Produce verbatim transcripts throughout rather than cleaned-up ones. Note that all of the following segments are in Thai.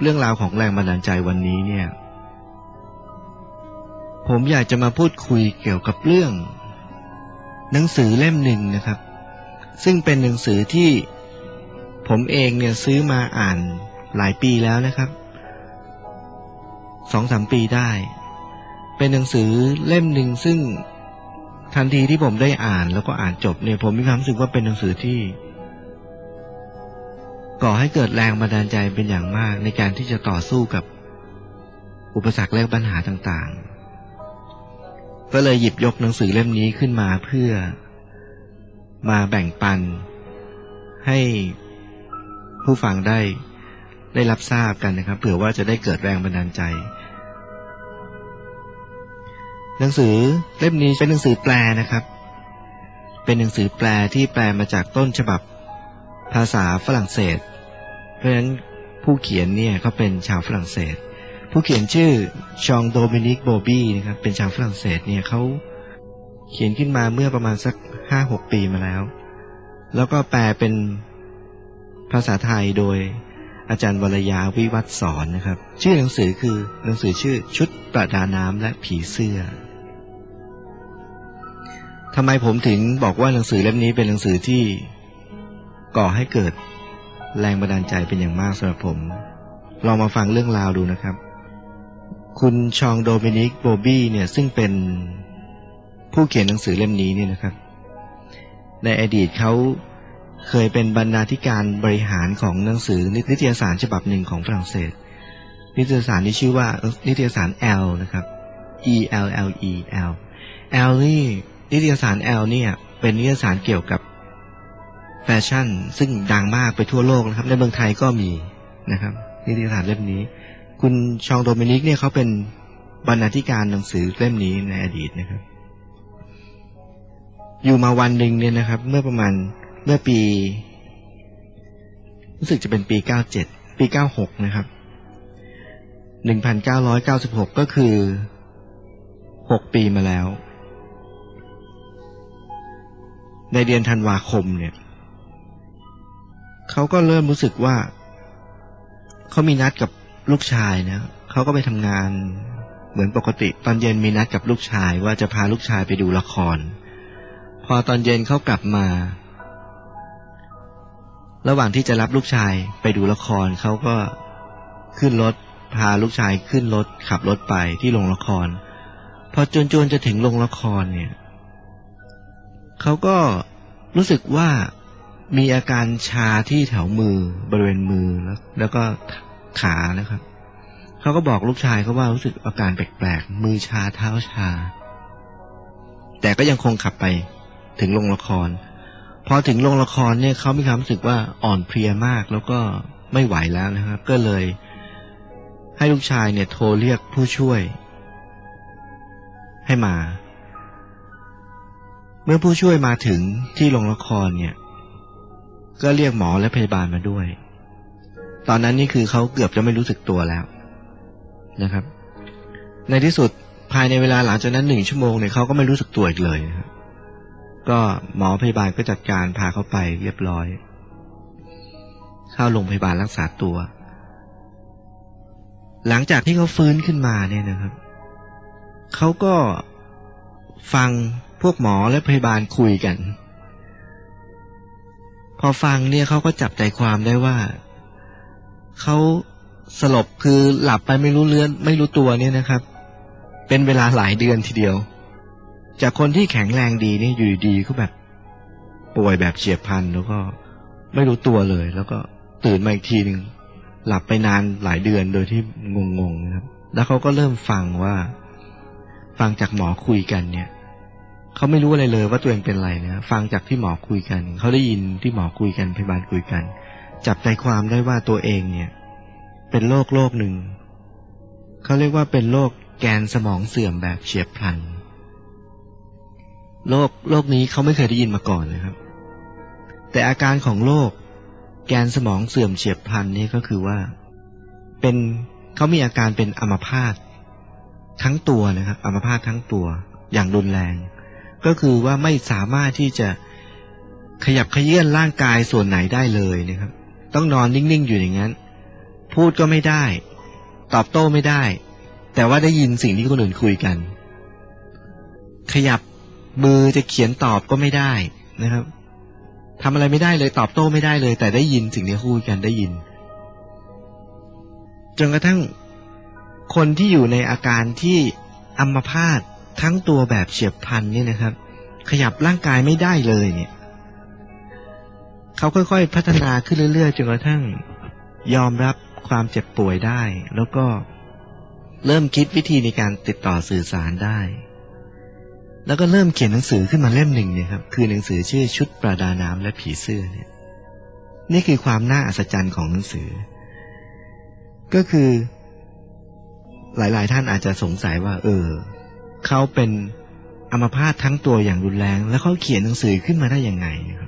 เรื่องราวของแรงบันดาลใจวันนี้เนี่ยผมอยากจะมาพูดคุยเกี่ยวกับเรื่องหนังสือเล่มหนึ่งนะครับซึ่งเป็นหนังสือที่ผมเองเนี่ยซื้อมาอ่านหลายปีแล้วนะครับสองสามปีได้เป็นหนังสือเล่มหนึ่งซึ่งทันทีที่ผมได้อ่านแล้วก็อ่านจบเนี่ยผมมีความรู้สึกว่าเป็นหนังสือที่ก่อให้เกิดแรงบันดาลใจเป็นอย่างมากในการที่จะต่อสู้กับอุปสรรคและปัญหาต่างๆก็เลยหยิบยกหนังสือเล่มนี้ขึ้นมาเพื่อมาแบ่งปันให้ผู้ฟังได้ได้รับทราบกันนะครับเผื่อว่าจะได้เกิดแรงบันดาลใจหนังสือเล่มนี้เป็นหนังสือแปลนะครับเป็นหนังสือแปลที่แปลมาจากต้นฉบับภาษาฝรั่งเศสเพราะฉะนั้นผู้เขียนเนี่ยเขาเป็นชาวฝรั่งเศสผู้เขียนชื่อชองโดมินิกโบบี้นะครับเป็นชาวฝรั่งเศสเนี่ยเขาเขียนขึ้นมาเมื่อประมาณสัก ห้าหก ปีมาแล้วแล้วก็แปลเป็นภาษาไทยโดยอาจารย์วรยาวิวัฒน์สอนนะครับชื่อหนังสือคือหนังสือชื่อชุดประดาน้ำและผีเสื้อทำไมผมถึงบอกว่าหนังสือเล่มนี้เป็นหนังสือที่ก่อให้เกิดแรงบันดาลใจเป็นอย่างมากสำหรับผมลองมาฟังเรื่องราวดูนะครับคุณชองโดมินิกโบบี้เนี่ยซึ่งเป็นผู้เขียนหนังสือเล่มนี้เนี่ยนะครับในอดีตเขาเคยเป็นบรรณาธิการบริหารของหนังสือนิตยสารฉบับหนึ่งของฝรั่งเศสนิตยสารนี้ชื่อว่านิตยสาร L นะครับ E L L E L L นี่นิตยสาร L เนี่ยเป็นนิตยสารเกี่ยวกับแฟชั่นซึ่งดังมากไปทั่วโลกนะครับในเมืองไทยก็มีนะครับนิตยสารเล่มนี้คุณชองโดมินิกเนี่ยเขาเป็นบรรณาธิการหนังสือเล่มนี้ในอดีตนะครับอยู่มาวันหนึ่งเนี่ยนะครับเมื่อประมาณเมื่อปีรู้สึกจะเป็นปีเก้าเจ็ดปีเก้าหกนะครับหนึ่งพันเก้าร้อยเก้าสิบหกก็คือหกปีมาแล้วในเดือนธันวาคมเนี่ยเขาก็เริ่มรู้สึกว่าเขามีนัดกับลูกชายนะเขาก็ไปทำงานเหมือนปกติตอนเย็นมีนัดกับลูกชายว่าจะพาลูกชายไปดูละครพอตอนเย็นเขากลับมาระหว่างที่จะรับลูกชายไปดูละครเขาก็ขึ้นรถพาลูกชายขึ้นรถขับรถไปที่โรงละครพอจนๆจะถึงโรงละครเนี่ยเขาก็รู้สึกว่ามีอาการชาที่แถวมือบริเวณมือแล้วแล้วก็ขานะครับเขาก็บอกลูกชายเขาว่ารู้สึกอาการแปลกๆมือชาเท้าชาแต่ก็ยังคงขับไปถึงโรงละครพอถึงโรงละครเนี่ยเขามีความรู้สึกว่าอ่อนเพลียมากแล้วก็ไม่ไหวแล้วนะครับก็เลยให้ลูกชายเนี่ยโทรเรียกผู้ช่วยให้มาเมื่อผู้ช่วยมาถึงที่โรงละครเนี่ยก็เรียกหมอและพยาบาลมาด้วยตอนนั้นนี่คือเขาเกือบจะไม่รู้สึกตัวแล้วนะครับในที่สุดภายในเวลาหลังจากนั้นหนึ่งชั่วโมงเนี่ยเขาก็ไม่รู้สึกตัวอีกเลยนะครับก็หมอพยาบาลก็จัดการพาเขาไปเรียบร้อยเข้าโรงพยาบาลรักษาตัวหลังจากที่เขาฟื้นขึ้นมาเนี่ยนะครับเขาก็ฟังพวกหมอและพยาบาลคุยกันพอฟังเนี่ยเขาก็จับใจความได้ว่าเขาสลบคือหลับไปไม่รู้เรื่องไม่รู้ตัวเนี่ยนะครับเป็นเวลาหลายเดือนทีเดียวจากคนที่แข็งแรงดีนี่อยู่ดีๆก็แบบป่วยแบบเฉียบพลันแล้วก็ไม่รู้ตัวเลยแล้วก็ตื่นมาอีกทีนึงหลับไปนานหลายเดือนโดยที่งงๆนะครับแล้วเขาก็เริ่มฟังว่าฟังจากหมอคุยกันเนี่ยเขาไม่รู้อะไรเลยว่าตัวเองเป็นอะไรนะฟังจากที่หมอคุยกันเขาได้ยินที่หมอคุยกันพยาบาลคุยกันจับใจความได้ว่าตัวเองเนี่ยเป็นโรคโรคหนึ่งเขาเรียกว่าเป็นโรคแกนสมองเสื่อมแบบเฉียบพลันโรคโรคนี้เขาไม่เคยได้ยินมาก่อนนะครับแต่อาการของโรคแกนสมองเสื่อมเฉียบพลันนี่ก็คือว่าเป็นเขามีอาการเป็นอัมพาตทั้งตัวนะครับอัมพาตทั้งตัวอย่างรุนแรงก็คือว่าไม่สามารถที่จะขยับเขยื้อนร่างกายส่วนไหนได้เลยนะครับต้องนอนนิ่งๆอยู่อย่างนั้นพพูดก็ไม่ได้ตอบโต้ไม่ได้แต่ว่าได้ยินสิ่งที่คนอื่นคุยกันขยับมือจะเขียนตอบก็ไม่ได้นะครับทำอะไรไม่ได้เลยตอบโต้ไม่ได้เลยแต่ได้ยินสิ่งที่คุยกันได้ยินจนกระทั่งคนที่อยู่ในอาการที่อัมพาตทั้งตัวแบบเฉียบพลันเนี่ยนะครับขยับร่างกายไม่ได้เลยเนี่ยเขาค่อยๆพัฒนาขึ้นเรื่อยๆจนกระทั่งยอมรับความเจ็บป่วยได้แล้วก็เริ่มคิดวิธีในการติดต่อสื่อสารได้แล้วก็เริ่มเขียนหนังสือขึ้นมาเล่มหนึ่งเนี่ยครับคือหนังสือชื่อชุดประดาน้ำและผีเสื้อเนี่ยนี่คือความน่าอัศจรรย์ของหนังสือก็คือหลายๆท่านอาจจะสงสัยว่าเออเขาเป็นอัมพาตทั้งตัวอย่างรุนแรงแล้วเขาเขียนหนังสือขึ้นมาได้ยังไงครับ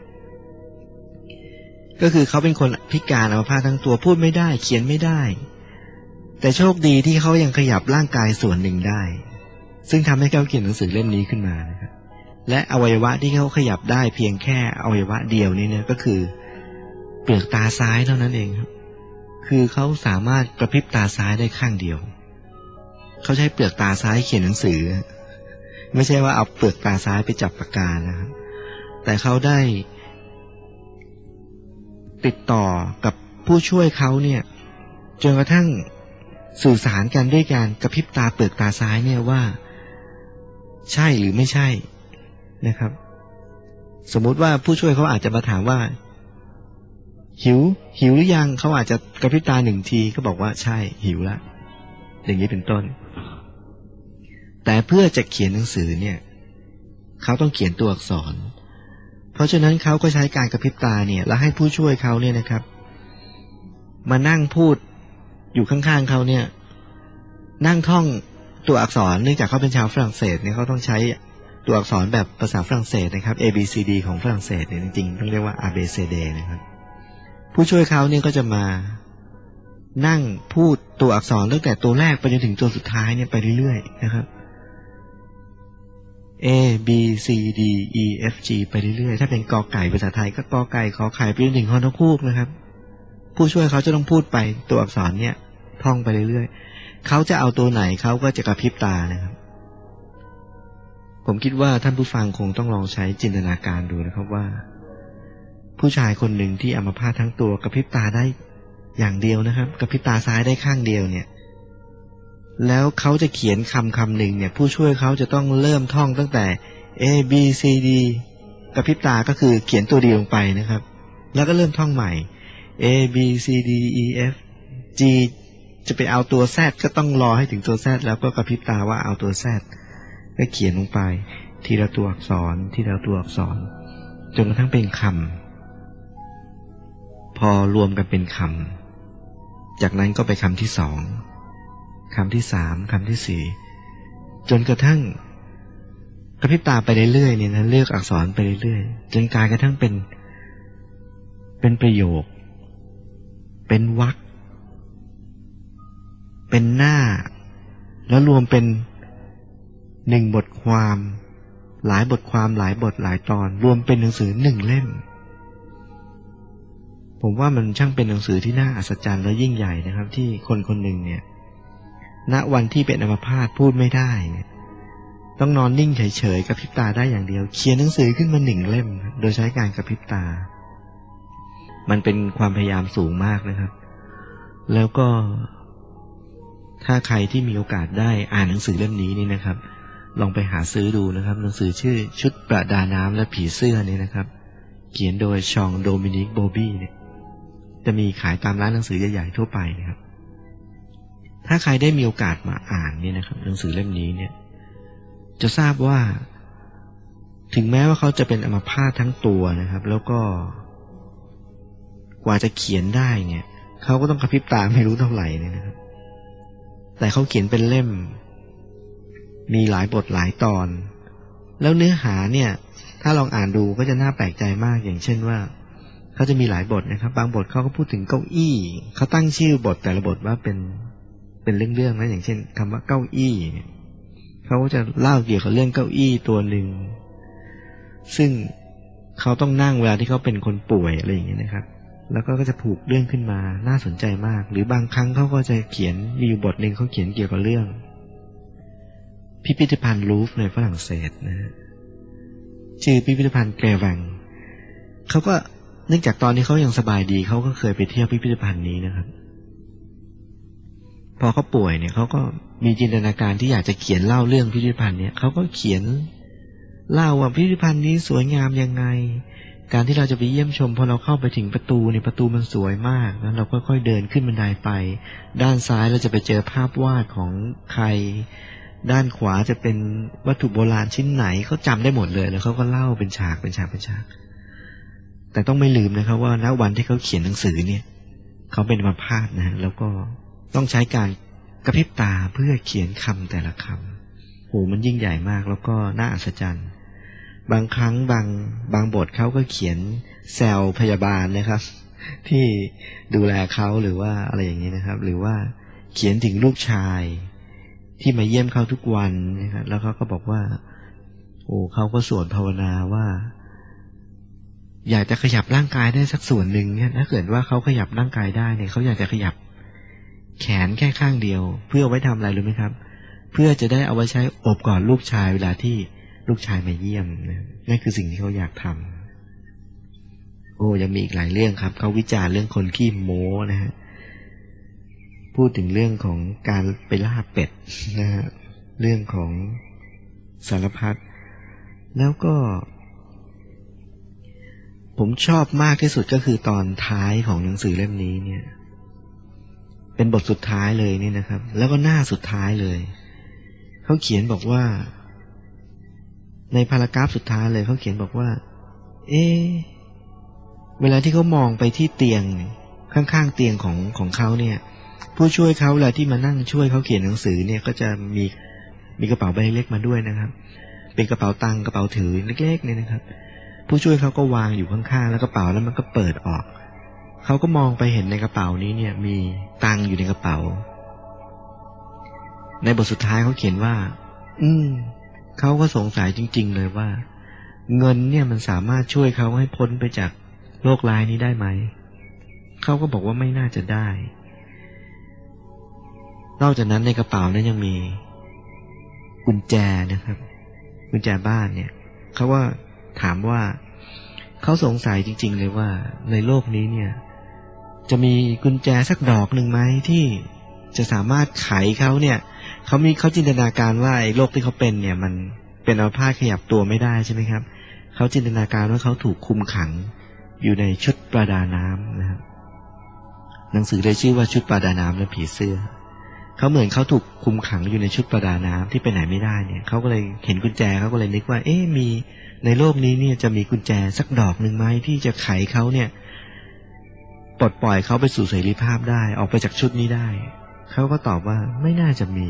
ก็คือเขาเป็นคนพิการอัมพาตทั้งตัวพูดไม่ได้เขียนไม่ได้แต่โชคดีที่เขายังขยับร่างกายส่วนหนึ่งได้ซึ่งทำให้เขาเขียนหนังสือเล่มนี้ขึ้นมานะครับและอวัยวะที่เขาขยับได้เพียงแค่อวัยวะเดียวนี่เนี่ยก็คือเปลือกตาซ้ายเท่านั้นเองครับคือเขาสามารถกระพริบตาซ้ายได้ข้างเดียวเขาใช้เปลือกตาซ้ายเขียนหนังสือไม่ใช่ว่าเอาเปลือกตาซ้ายไปจับปากกานะครับแต่เขาได้ติดต่อกับผู้ช่วยเขาเนี่ยจนกระทั่งสื่อสารกันด้วยการกระพริบตาเปลือกตาซ้ายเนี่ยว่าใช่หรือไม่ใช่นะครับสมมุติว่าผู้ช่วยเขาอาจจะมาถามว่าหิวหิวหรือยังเขาอาจจะกระพริบตาหนึ่งทีก็บอกว่าใช่หิวละอย่างนี้เป็นต้นแต่เพื่อจะเขียนหนังสือเนี่ยเขาต้องเขียนตัวอักษรเพราะฉะนั้นเขาก็ใช้การกระพริบตาเนี่ยแล้วให้ผู้ช่วยเขาเนี่ยนะครับมานั่งพูดอยู่ข้างๆเขาเนี่ยนั่งท่องตัวอักษรเนื่องจากเขาเป็นชาวฝรั่งเศสเนี่ยเขาต้องใช้ตัวอักษรแบบภาษาฝรั่งเศสนะครับ A B C D ของฝรั่งเศสเนี่ยจริงๆต้องเรียกว่า A B C D นะครับผู้ช่วยเขาเนี่ยก็จะมานั่งพูดตัวอักษรตั้งแต่ตัวแรกไปจนถึงตัวสุดท้ายเนี่ยไปเรื่อยๆนะครับ A B C D E F G ไปเรื่อยๆถ้าเป็นกอไก่ภาษาไทยก็กอไก่ขอไข่ไปจนถึงฮอนกฮูกนะครับผู้ช่วยเขาจะต้องพูดไปตัวอักษรเนี่ยท่องไปเรื่อยๆเขาจะเอาตัวไหนเขาก็จะกระพริบตานะครับผมคิดว่าท่านผู้ฟังคงต้องลองใช้จินตนาการดูนะครับว่าผู้ชายคนหนึ่งที่อัมพาตทั้งตัวกระพริบตาได้อย่างเดียวนะครับกระพริบตาซ้ายได้ข้างเดียวเนี่ยแล้วเขาจะเขียนคำคำหนึ่งเนี่ยผู้ช่วยเขาจะต้องเริ่มท่องตั้งแต่ A B C D กระพริบตาก็คือเขียนตัวเดียวลงไปนะครับแล้วก็เริ่มท่องใหม่A B C D E F G จะไปเอาตัว Z ก็ต้องรอให้ถึงตัว Z แล้วก็กระพริบตาว่าเอาตัว Z ก็เขียนลงไปทีละตัวอักษรทีละตัวอักษรจนกระทั่งเป็นคำพอรวมกันเป็นคำจากนั้นก็ไปคำที่สองคำที่สามคำที่สี่จนกระทั่งกระพริบตาไปเรื่อยๆเนี่ยนะเลือกอักษรไปเรื่อยๆจนกลายกระทั่งเป็นเป็นประโยคเป็นวรรคเป็นหน้าแล้วรวมเป็นหนึ่งบทความหลายบทความหลายบทหลายตอนรวมเป็นหนังสือหนึ่งเล่มผมว่ามันช่างเป็นหนังสือที่น่าอัศจรรย์และยิ่งใหญ่นะครับที่คนคนหนึ่งเนี่ยณวันที่เป็นอัมพาตพูดไม่ได้เนี่ยต้องนอนนิ่งเฉยๆกระพริบตาได้อย่างเดียวเขียนหนังสือขึ้นมาหนึ่งเล่มโดยใช้การกระพริบตามันเป็นความพยายามสูงมากนะครับแล้วก็ถ้าใครที่มีโอกาสได้อ่านหนังสือเล่มนี้นี่นะครับลองไปหาซื้อดูนะครับหนังสือชื่อชุดประดาน้ำและผีเสื้อนี่นะครับเขียนโดยชองโดมินิกโบบี้เนี่ยจะมีขายตามร้านหนังสือใหญ่ๆทั่วไปนะครับถ้าใครได้มีโอกาสมาอ่านเนี่ยนะครับหนังสือเล่มนี้เนี่ยจะทราบว่าถึงแม้ว่าเขาจะเป็นอัมพาตทั้งตัวนะครับแล้วก็กว่าจะเขียนได้เนี่ยเขาก็ต้องกระพริบตาไม่รู้เท่าไหร่เนี่ยนะครับแต่เขาเขียนเป็นเล่มมีหลายบทหลายตอนแล้วเนื้อหาเนี่ยถ้าลองอ่านดูก็จะน่าแปลกใจมากอย่างเช่นว่าเขาจะมีหลายบทนะครับบางบทเขาก็พูดถึงเก้าอี้เขาตั้งชื่อบทแต่ละบทว่าเป็นเป็นเรื่องๆนะอย่างเช่นคำว่าเก้าอี้เนี่ยเขาก็จะเล่าเกี่ยวกับเรื่องเก้าอี้ตัวหนึ่งซึ่งเขาต้องนั่งเวลาที่เขาเป็นคนป่วยอะไรอย่างเงี้ยนะครับแล้วก็จะผูกเรื่องขึ้นมาน่าสนใจมากหรือบางครั้งเขาก็จะเขียนมีอยู่บทหนึ่งเขาเขียนเกี่ยวกับเรื่องพิพิธภัณฑ์ลูฟร์ในฝรั่งเศสนะฮะชื่อพิพิธภัณฑ์แกรแวงเขาก็เนื่องจากตอนนี้เขายังสบายดีเขาก็เคยไปเที่ยวพิพิธภัณฑ์นี้นะครับพอเขาป่วยเนี่ยเขาก็มีจินตนาการที่อยากจะเขียนเล่าเรื่องพิพิธภัณฑ์เนี่ยเขาก็เขียนเล่าว่าพิพิธภัณฑ์นี้สวยงามยังไงการที่เราจะไปเยี่ยมชมพอเราเข้าไปถึงประตูเนี่ยประตูมันสวยมากแล้วเราก็ค่อยเดินขึ้นบันไดไปด้านซ้ายเราจะไปเจอภาพวาดของใครด้านขวาจะเป็นวัตถุโบราณชิ้นไหนเขาจำได้หมดเลยแล้วเขาก็เล่าเป็นฉากเป็นฉากเป็นฉากแต่ต้องไม่ลืมนะครับว่าณวันที่เขาเขียนหนังสือเนี่ยเขาเป็นอัมพาตนะแล้วก็ต้องใช้การกระพริบตาเพื่อเขียนคำแต่ละคำโหมันยิ่งใหญ่มากแล้วก็น่าอัศจรรย์บางครั้งบางบางบทเขาก็เขียนแซวพยาบาลนะครับที่ดูแลเขาหรือว่าอะไรอย่างนี้นะครับหรือว่าเขียนถึงลูกชายที่มาเยี่ยมเขาทุกวันนะครับแล้วเขาก็บอกว่าโอ้เขาก็สวดภาวนาว่าอยากจะขยับร่างกายได้สักส่วนหนึ่งเนี่ยถ้าเกิดว่าเขาขยับร่างกายได้เนี่ยเขาอยากจะขยับแขนแค่ข้างเดียวเพื่อไว้ทำอะไรรู้ไหมครับเพื่อจะได้เอาไว้ใช้โอบกอดลูกชายเวลาที่ลูกชายมาเยี่ยมนะนั่นคือสิ่งที่เขาอยากทำโอ้ยังมีอีกหลายเรื่องครับเขาวิจารณ์เรื่องคนขี้โม้นะฮะพูดถึงเรื่องของการไปล่าเป็ดนะฮะเรื่องของสารพัดแล้วก็ผมชอบมากที่สุดก็คือตอนท้ายของหนังสือเล่มนี้เนี่ยเป็นบทสุดท้ายเลยนี่นะครับแล้วก็หน้าสุดท้ายเลยเขาเขียนบอกว่าในพารากราฟสุดท้ายเลยเขาเขียนบอกว่าเอ๊ะเวลาที่เขามองไปที่เตียงข้างๆเตียงของของเขาเนี่ยผู้ช่วยเขาเวลาที่มานั่งช่วยเขาเขียนหนังสือเนี่ยก็จะมีมีกระเป๋าใบเล็กมาด้วยนะครับเป็นกระเป๋าตังค์กระเป๋าถือเล็กๆเนี่ยนะครับผู้ช่วยเขาก็วางอยู่ข้างๆแล้วกระเป๋าแล้วมันก็เปิดออกเขาก็มองไปเห็นในกระเป๋านี้เนี่ยมีตังค์อยู่ในกระเป๋าในบทสุดท้ายเขาเขียนว่าอืมเขาก็สงสัยจริงๆเลยว่าเงินเนี่ยมันสามารถช่วยเขาให้พ้นไปจากโรคร้ายนี้ได้ไหมเขาก็บอกว่าไม่น่าจะได้นอกจากนั้นในกระเป๋านั้นยังมีกุญแจนะครับกุญแจบ้านเนี่ยเขาว่าถามว่าเขาสงสัยจริงๆเลยว่าในโลกนี้เนี่ยจะมีกุญแจสักดอกหนึ่งไหมที่จะสามารถไขเขาเนี่ยเขามีเขาจินตนาการว่าไอ้โรคที่เขาเป็นเนี่ยมันเป็นอัมพาตขยับตัวไม่ได้ใช่ไหมครับเขาจินตนาการว่าเขาถูกคุมขังอยู่ในชุดประดาน้ำนะครับหนังสือเลยชื่อว่าชุดประดาน้ำและผีเสื้อเขาเหมือนเขาถูกคุมขังอยู่ในชุดประดาน้ำที่ไปไหนไม่ได้เนี่ยเขาก็เลยเห็นกุญแจเขาก็เลยนึกว่าเอ๊ะมีในโลกนี้เนี่ยจะมีกุญแจสักดอกหนึ่งไหมที่จะไขเขาเนี่ยปลดปล่อยเขาไปสู่เสรีภาพได้ออกไปจากชุดนี้ได้เขาก็ตอบว่าไม่น่าจะมี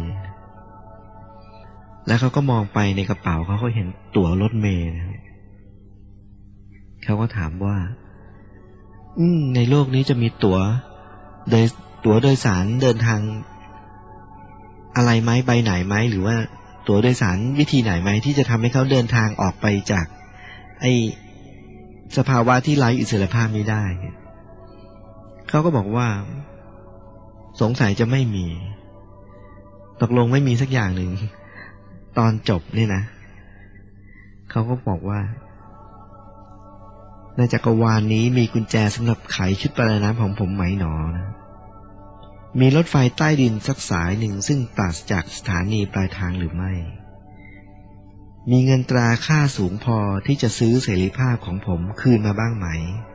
แล้วเขาก็มองไปในกระเป๋าเขาก็เห็นตั๋วรถเมล์นะเขาก็ถามว่าอืมในโลกนี้จะมีตั๋วโดยตั๋วโดยสารเดินทางอะไรไหมใบไหนไหมหรือว่าตั๋วโดยสารวิธีไหนไหมที่จะทำให้เขาเดินทางออกไปจากไอ้สภาวะที่ไร้อิสรภาพนี้ได้เขาก็บอกว่าสงสัยจะไม่มีตกลงไม่มีสักอย่างหนึ่งตอนจบนี่นะเขาก็บอกว่าในจักรวาลนี้มีกุญแจสำหรับไขชุดประดาน้ำของผมไหมหนอนะมีรถไฟใต้ดินสักสายหนึ่งซึ่งปราศจากสถานีปลายทางหรือไม่มีเงินตราค่าสูงพอที่จะซื้อเสรีภาพของผมคืนมาบ้างไหม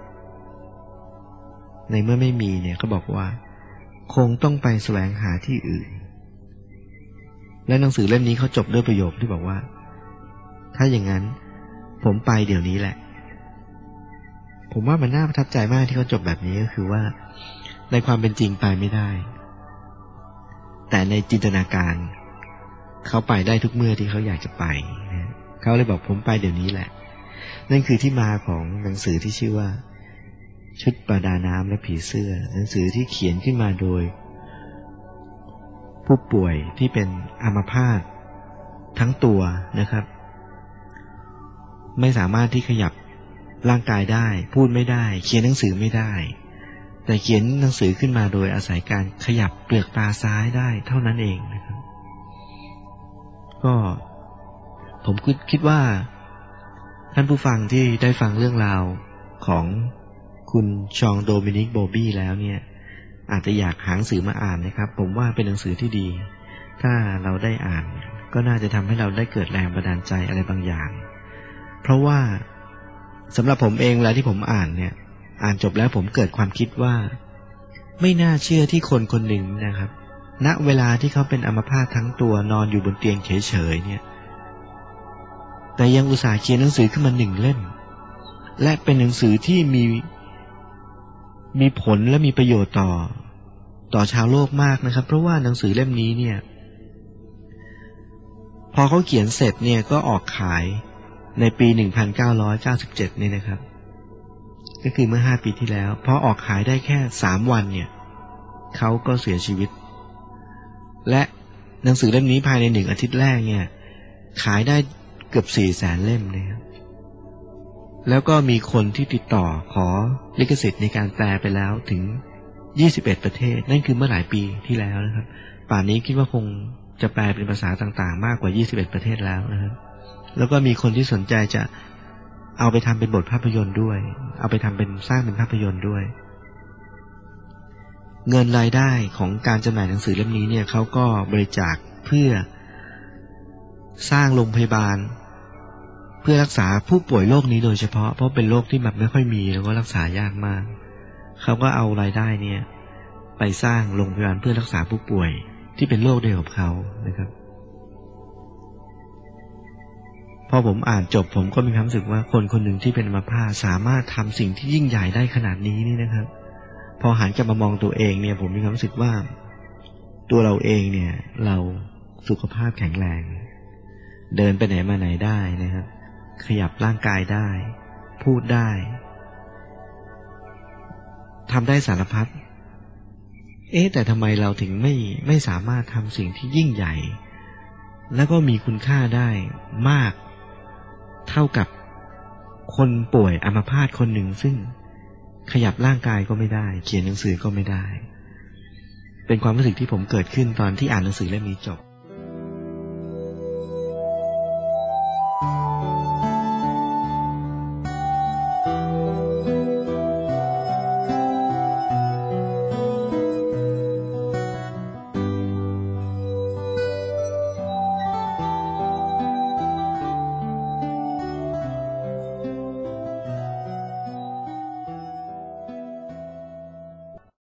ในเมื่อไม่มีเนี่ยเขาบอกว่าคงต้องไปแสวงหาที่อื่นและหนังสือเล่มนี้เขาจบด้วยประโยคที่บอกว่าถ้าอย่างนั้นผมไปเดี๋ยวนี้แหละผมว่ามันน่าประทับใจมากที่เขาจบแบบนี้ก็คือว่าในความเป็นจริงไปไม่ได้แต่ในจินตนาการเขาไปได้ทุกเมื่อที่เขาอยากจะไปนะเขาเลยบอกผมไปเดี๋ยวนี้แหละนั่นคือที่มาของหนังสือที่ชื่อว่าชุดประดาน้ำและผีเสื้อหนังสือที่เขียนขึ้นมาโดยผู้ป่วยที่เป็นอัมพาตทั้งตัวนะครับไม่สามารถที่ขยับร่างกายได้พูดไม่ได้เขียนหนังสือไม่ได้แต่เขียนหนังสือขึ้นมาโดยอาศัยการขยับเปลือกตาซ้ายได้เท่านั้นเองนะครับก็ผมคิดว่าท่านผู้ฟังที่ได้ฟังเรื่องราวของคุณชองโดมินิกโบบี้แล้วเนี่ยอาจจะอยากหาหนังสือมาอ่านนะครับผมว่าเป็นหนังสือที่ดีถ้าเราได้อ่านก็น่าจะทำให้เราได้เกิดแรงบันดาลใจอะไรบางอย่างเพราะว่าสำหรับผมเองเวลาที่ผมอ่านเนี่ยอ่านจบแล้วผมเกิดความคิดว่าไม่น่าเชื่อที่คนคนหนึ่งนะครับณเวลาที่เขาเป็นอัมพาตทั้งตัวนอนอยู่บนเตียงเฉยๆเนี่ยแต่ยังอุตส่าห์เขียนหนังสือขึ้นมาหนึ่งเล่มและเป็นหนังสือที่มีมีผลและมีประโยชน์ต่อต่อชาวโลกมากนะครับเพราะว่าหนังสือเล่มนี้เนี่ยพอเขาเขียนเสร็จเนี่ยก็ออกขายในปีหนึ่งพันเก้าร้อยเก้าสิบเจ็ดนี่นะครับก็คือเมื่อห้าปีที่แล้วพอออกขายได้แค่สามวันเนี่ยเขาก็เสียชีวิตและหนังสือเล่มนี้ภายในหนึ่งอาทิตย์แรกเนี่ยขายได้เกือบสี่แสนเล่มนะครับแล้วก็มีคนที่ติดต่อขอลิขสิทธิ์ในการแปลไปแล้วถึงยี่สิบเอ็ดประเทศนั่นคือเมื่อหลายปีที่แล้วนะครับป่านนี้คิดว่าคงจะแปลเป็นภาษาต่างๆมากกว่ายี่สิบเอ็ดประเทศแล้วนะครับแล้วก็มีคนที่สนใจจะเอาไปทำเป็นบทภาพยนตร์ด้วยเอาไปทำเป็นสร้างเป็นภาพยนตร์ด้วยเงินรายได้ของการจำหน่ายหนังสือเล่มนี้เนี่ยเขาก็บริจาคเพื่อสร้างโรงพยาบาลเพื่อรักษาผู้ป่วยโรคนี้โดยเฉพาะเพราะเป็นโรคที่แบบไม่ค่อยมีแล้วก็รักษายากมากเขาก็เอารายได้เนี่ยไปสร้างโรงพยาบาลเพื่อรักษาผู้ป่วยที่เป็นโรคเดียวกับเขานะครับพอผมอ่านจบผมก็มีความรู้สึกว่าคนคนหนึ่งที่เป็นอัมพาตสามารถทำสิ่งที่ยิ่งใหญ่ได้ขนาดนี้นี่นะครับพอหันกลับมามองตัวเองเนี่ยผมมีความรู้สึกว่าตัวเราเองเนี่ยเราสุขภาพแข็งแรงเดินไปไหนมาไหนได้นะครับขยับร่างกายได้พูดได้ทำได้สารพัดเอ๊ะแต่ทำไมเราถึงไม่ไม่สามารถทำสิ่งที่ยิ่งใหญ่แล้วก็มีคุณค่าได้มากเท่ากับคนป่วยอัมพาตคนหนึ่งซึ่งขยับร่างกายก็ไม่ได้เขียนหนังสือก็ไม่ได้เป็นความรู้สึกที่ผมเกิดขึ้นตอนที่อ่านหนังสือเล่มนี้จบ